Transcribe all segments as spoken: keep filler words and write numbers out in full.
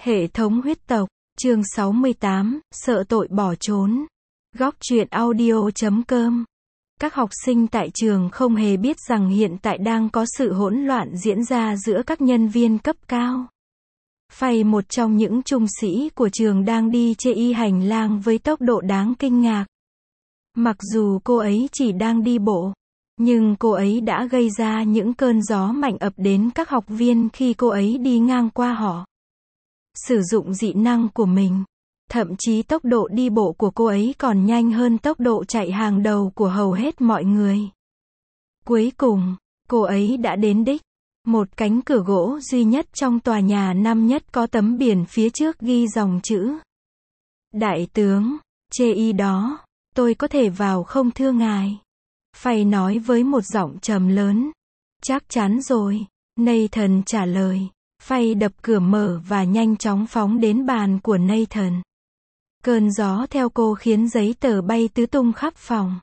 Hệ thống huyết tộc, chương sáu mươi tám, sợ tội bỏ trốn. Góc truyện audio chấm com. Các học sinh tại trường không hề biết rằng hiện tại đang có sự hỗn loạn diễn ra giữa các nhân viên cấp cao. Phày, một trong những trung sĩ của trường, đang đi trên y hành lang với tốc độ đáng kinh ngạc. Mặc dù cô ấy chỉ đang đi bộ, nhưng cô ấy đã gây ra những cơn gió mạnh ập đến các học viên khi cô ấy đi ngang qua họ. Sử dụng dị năng của mình, thậm chí tốc độ đi bộ của cô ấy còn nhanh hơn tốc độ chạy hàng đầu của hầu hết mọi người. Cuối cùng, cô ấy đã đến đích. Một cánh cửa gỗ duy nhất trong tòa nhà năm nhất có tấm biển phía trước ghi dòng chữ: Đại tướng, chê y đó, tôi có thể vào không thưa ngài? Phày nói với một giọng trầm lớn. Chắc chắn rồi, Nathan trả lời. Phày đập cửa mở và nhanh chóng phóng đến bàn của Nathan. Cơn gió theo cô khiến giấy tờ bay tứ tung khắp phòng.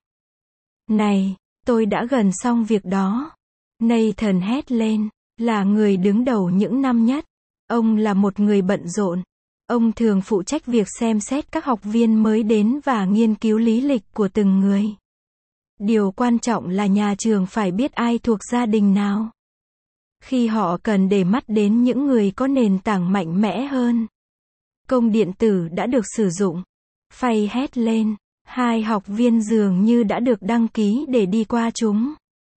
Này, tôi đã gần xong việc đó. Nathan hét lên. Là người đứng đầu những năm nhất, ông là một người bận rộn. Ông thường phụ trách việc xem xét các học viên mới đến và nghiên cứu lý lịch của từng người. Điều quan trọng là nhà trường phải biết ai thuộc gia đình nào, khi họ cần để mắt đến những người có nền tảng mạnh mẽ hơn. Công điện tử đã được sử dụng. Phày hét lên. Hai học viên dường như đã được đăng ký để đi qua chúng.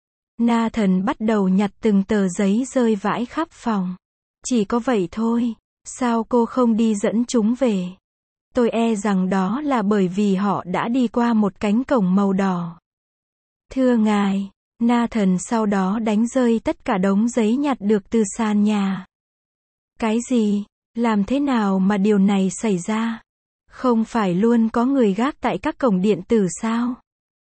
Nathan bắt đầu nhặt từng tờ giấy rơi vãi khắp phòng. Chỉ có vậy thôi, sao cô không đi dẫn chúng về? Tôi e rằng đó là bởi vì họ đã đi qua một cánh cổng màu đỏ. Thưa ngài, Nathan sau đó đánh rơi tất cả đống giấy nhặt được từ sàn nhà. Cái gì? Làm thế nào mà điều này xảy ra? Không phải luôn có người gác tại các cổng điện tử sao?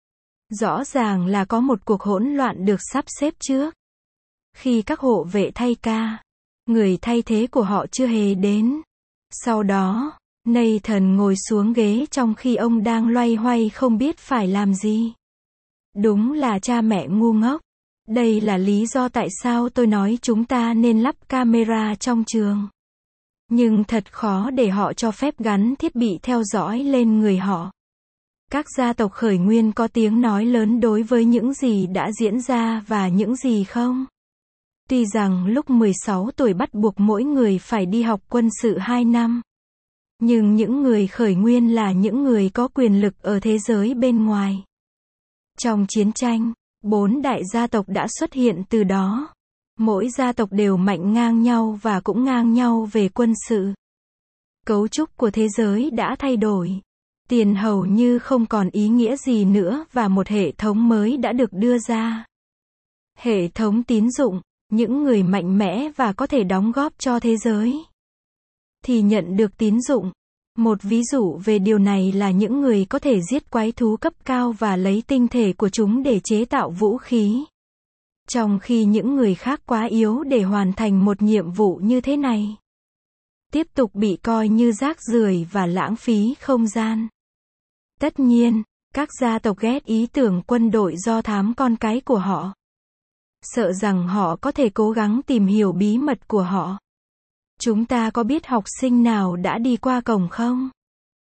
Rõ ràng là có một cuộc hỗn loạn được sắp xếp trước. Khi các hộ vệ thay ca, người thay thế của họ chưa hề đến. Sau đó, Nathan ngồi xuống ghế trong khi ông đang loay hoay không biết phải làm gì. Đúng là cha mẹ ngu ngốc. Đây là lý do tại sao tôi nói chúng ta nên lắp camera trong trường. Nhưng thật khó để họ cho phép gắn thiết bị theo dõi lên người họ. Các gia tộc khởi nguyên có tiếng nói lớn đối với những gì đã diễn ra và những gì không. Tuy rằng lúc mười sáu tuổi bắt buộc mỗi người phải đi học quân sự hai năm. Nhưng những người khởi nguyên là những người có quyền lực ở thế giới bên ngoài. Trong chiến tranh, bốn đại gia tộc đã xuất hiện từ đó. Mỗi gia tộc đều mạnh ngang nhau và cũng ngang nhau về quân sự. Cấu trúc của thế giới đã thay đổi. Tiền hầu như không còn ý nghĩa gì nữa và một hệ thống mới đã được đưa ra. Hệ thống tín dụng, những người mạnh mẽ và có thể đóng góp cho thế giới thì nhận được tín dụng. Một ví dụ về điều này là những người có thể giết quái thú cấp cao và lấy tinh thể của chúng để chế tạo vũ khí. Trong khi những người khác quá yếu để hoàn thành một nhiệm vụ như thế này, tiếp tục bị coi như rác rưởi và lãng phí không gian. Tất nhiên, các gia tộc ghét ý tưởng quân đội do thám con cái của họ. Sợ rằng họ có thể cố gắng tìm hiểu bí mật của họ. Chúng ta có biết học sinh nào đã đi qua cổng không?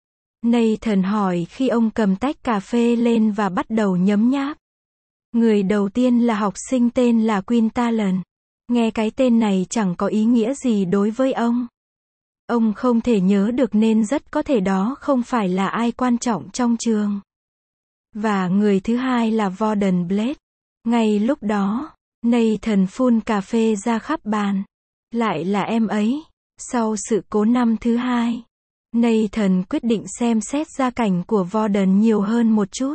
Nathan hỏi khi ông cầm tách cà phê lên và bắt đầu nhấm nháp. Người đầu tiên là học sinh tên là Quintalan. Nghe cái tên này chẳng có ý nghĩa gì đối với ông. Ông không thể nhớ được nên rất có thể đó không phải là ai quan trọng trong trường. Và người thứ hai là Warden Blade. Ngay lúc đó, Nathan phun cà phê ra khắp bàn. Lại là em ấy. Sau sự cố năm thứ hai, Nathan quyết định xem xét gia cảnh của Warden nhiều hơn một chút.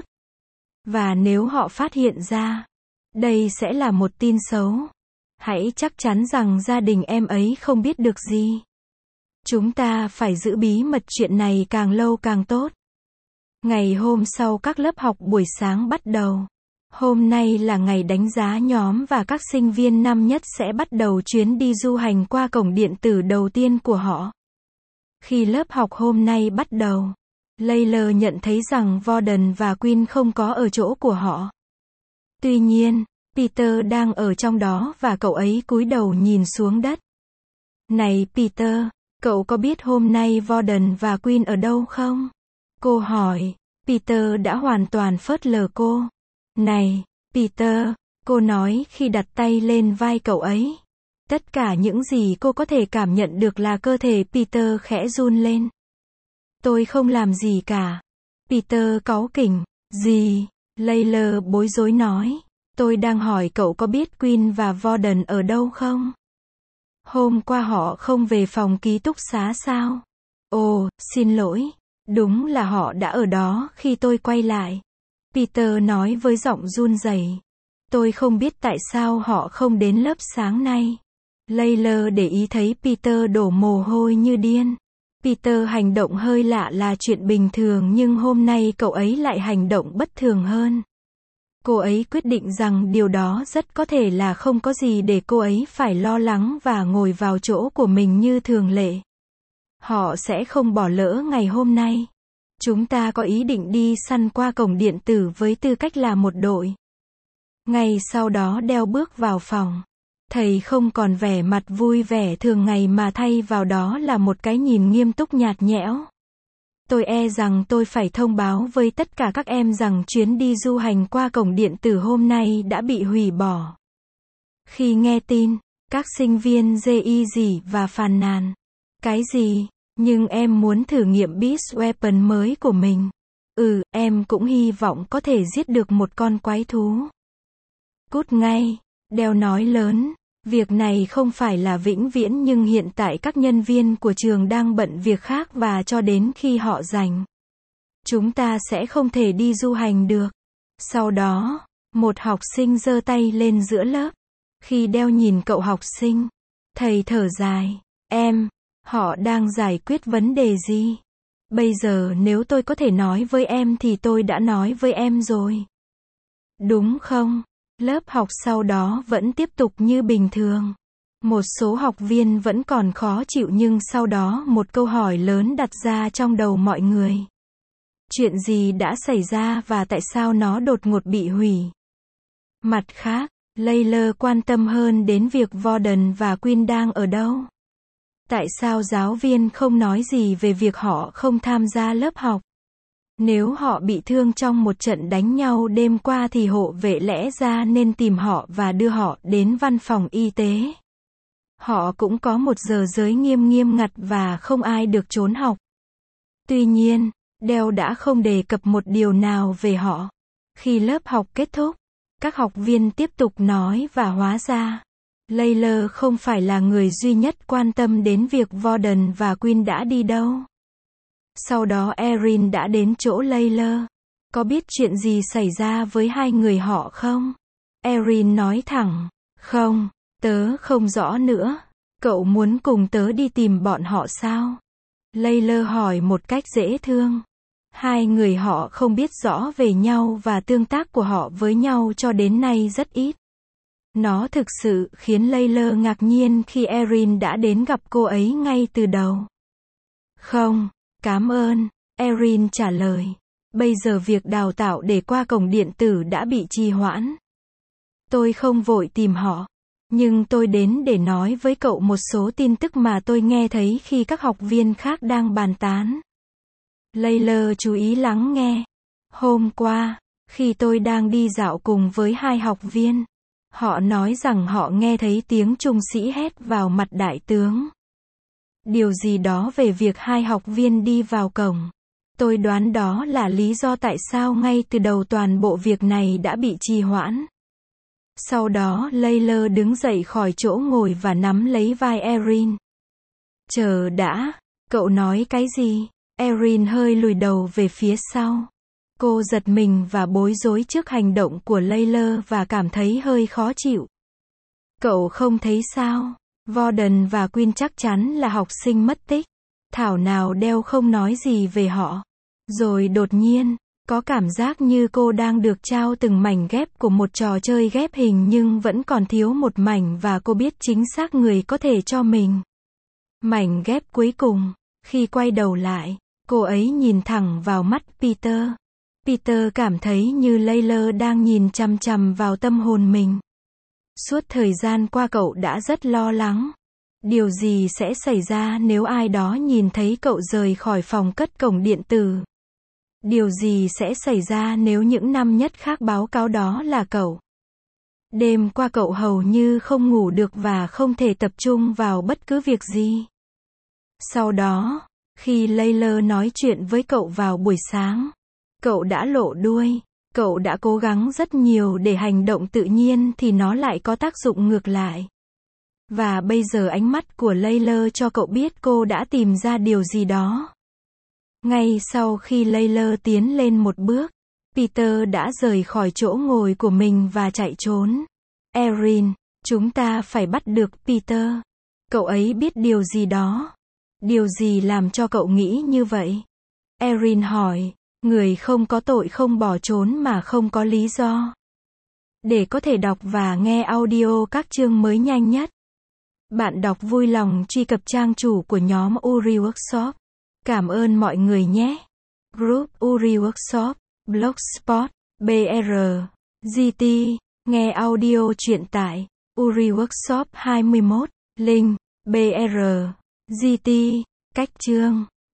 Và nếu họ phát hiện ra, đây sẽ là một tin xấu. Hãy chắc chắn rằng gia đình em ấy không biết được gì. Chúng ta phải giữ bí mật chuyện này càng lâu càng tốt. Ngày hôm sau các lớp học buổi sáng bắt đầu. Hôm nay là ngày đánh giá nhóm và các sinh viên năm nhất sẽ bắt đầu chuyến đi du hành qua cổng điện tử đầu tiên của họ. Khi lớp học hôm nay bắt đầu, Layla nhận thấy rằng Warden và Quinn không có ở chỗ của họ. Tuy nhiên, Peter đang ở trong đó và cậu ấy cúi đầu nhìn xuống đất. Này Peter, Cậu có biết hôm nay Warden và Queen ở đâu không? Cô hỏi. Peter đã hoàn toàn phớt lờ cô. Này, Peter, cô nói khi đặt tay lên vai cậu ấy. Tất cả những gì cô có thể cảm nhận được là cơ thể Peter khẽ run lên. Tôi không làm gì cả. Peter cáu kỉnh. Gì? Layla bối rối nói. Tôi đang hỏi cậu có biết Queen và Warden ở đâu không? Hôm qua họ không về phòng ký túc xá sao? Ồ, xin lỗi. Đúng là họ đã ở đó khi tôi quay lại. Peter nói với giọng run rẩy. Tôi không biết tại sao họ không đến lớp sáng nay. Layla để ý thấy Peter đổ mồ hôi như điên. Peter hành động hơi lạ là chuyện bình thường nhưng hôm nay cậu ấy lại hành động bất thường hơn. Cô ấy quyết định rằng điều đó rất có thể là không có gì để cô ấy phải lo lắng và ngồi vào chỗ của mình như thường lệ. Họ sẽ không bỏ lỡ ngày hôm nay. Chúng ta có ý định đi săn qua cổng điện tử với tư cách là một đội. Ngay sau đó Dell bước vào phòng. Thầy không còn vẻ mặt vui vẻ thường ngày mà thay vào đó là một cái nhìn nghiêm túc nhạt nhẽo. Tôi e rằng tôi phải thông báo với tất cả các em rằng chuyến đi du hành qua cổng điện tử hôm nay đã bị hủy bỏ. Khi nghe tin, các sinh viên rây rỉ và phàn nàn. Cái gì? Nhưng em muốn thử nghiệm Beast Weapon mới của mình. Ừ, em cũng hy vọng có thể giết được một con quái thú. Cút ngay, Dell nói lớn. Việc này không phải là vĩnh viễn nhưng hiện tại các nhân viên của trường đang bận việc khác và cho đến khi họ rảnh. Chúng ta sẽ không thể đi du hành được. Sau đó, một học sinh giơ tay lên giữa lớp. Khi Dell nhìn cậu học sinh, thầy thở dài. Em, họ đang giải quyết vấn đề gì? Bây giờ nếu tôi có thể nói với em thì tôi đã nói với em rồi. Đúng không? Lớp học sau đó vẫn tiếp tục như bình thường. Một số học viên vẫn còn khó chịu nhưng sau đó một câu hỏi lớn đặt ra trong đầu mọi người. Chuyện gì đã xảy ra và tại sao nó đột ngột bị hủy? Mặt khác, Layla quan tâm hơn đến việc Warden và Queen đang ở đâu. Tại sao giáo viên không nói gì về việc họ không tham gia lớp học? Nếu họ bị thương trong một trận đánh nhau đêm qua thì hộ vệ lẽ ra nên tìm họ và đưa họ đến văn phòng y tế. Họ cũng có một giờ giới nghiêm nghiêm ngặt và không ai được trốn học. Tuy nhiên, Dell đã không đề cập một điều nào về họ. Khi lớp học kết thúc, các học viên tiếp tục nói và hóa ra, Layla không phải là người duy nhất quan tâm đến việc Warden và Queen đã đi đâu. Sau đó Erin đã đến chỗ Layla. Có biết chuyện gì xảy ra với hai người họ không? Erin nói thẳng. Không, tớ không rõ nữa. Cậu muốn cùng tớ đi tìm bọn họ sao? Layla hỏi một cách dễ thương. Hai người họ không biết rõ về nhau và tương tác của họ với nhau cho đến nay rất ít. Nó thực sự khiến Layla ngạc nhiên khi Erin đã đến gặp cô ấy ngay từ đầu. Không. Cảm ơn, Erin trả lời. Bây giờ việc đào tạo để qua cổng điện tử đã bị trì hoãn. Tôi không vội tìm họ, nhưng tôi đến để nói với cậu một số tin tức mà tôi nghe thấy khi các học viên khác đang bàn tán. Layla chú ý lắng nghe. Hôm qua, khi tôi đang đi dạo cùng với hai học viên, họ nói rằng họ nghe thấy tiếng trung sĩ hét vào mặt đại tướng. Điều gì đó về việc hai học viên đi vào cổng. Tôi đoán đó là lý do tại sao ngay từ đầu toàn bộ việc này đã bị trì hoãn. Sau đó Layla đứng dậy khỏi chỗ ngồi và nắm lấy vai Erin. Chờ đã, cậu nói cái gì? Erin hơi lùi đầu về phía sau. Cô giật mình và bối rối trước hành động của Layla và cảm thấy hơi khó chịu. Cậu không thấy sao? Warden và Queen chắc chắn là học sinh mất tích. Thảo nào Dell không nói gì về họ. Rồi đột nhiên, có cảm giác như cô đang được trao từng mảnh ghép của một trò chơi ghép hình nhưng vẫn còn thiếu một mảnh và cô biết chính xác người có thể cho mình. Mảnh ghép cuối cùng, khi quay đầu lại, cô ấy nhìn thẳng vào mắt Peter. Peter cảm thấy như Layla đang nhìn chằm chằm vào tâm hồn mình. Suốt thời gian qua cậu đã rất lo lắng. Điều gì sẽ xảy ra nếu ai đó nhìn thấy cậu rời khỏi phòng cất cổng điện tử? Điều gì sẽ xảy ra nếu những năm nhất khác báo cáo đó là cậu? Đêm qua cậu hầu như không ngủ được và không thể tập trung vào bất cứ việc gì. Sau đó, khi Layla nói chuyện với cậu vào buổi sáng, cậu đã lộ đuôi. Cậu đã cố gắng rất nhiều để hành động tự nhiên thì nó lại có tác dụng ngược lại. Và bây giờ ánh mắt của Layla cho cậu biết cô đã tìm ra điều gì đó. Ngay sau khi Layla tiến lên một bước, Peter đã rời khỏi chỗ ngồi của mình và chạy trốn. Erin, chúng ta phải bắt được Peter. Cậu ấy biết điều gì đó. Điều gì làm cho cậu nghĩ như vậy? Erin hỏi. Người không có tội không bỏ trốn mà không có lý do. Để có thể đọc và nghe audio các chương mới nhanh nhất, bạn đọc vui lòng truy cập trang chủ của nhóm Uri Workshop. Cảm ơn mọi người nhé. Group Uri Workshop, Blogspot, bê rờ, giê tê, nghe audio truyện tại Uri Workshop hai mươi mốt, link, bê rờ, giê tê, cách chương.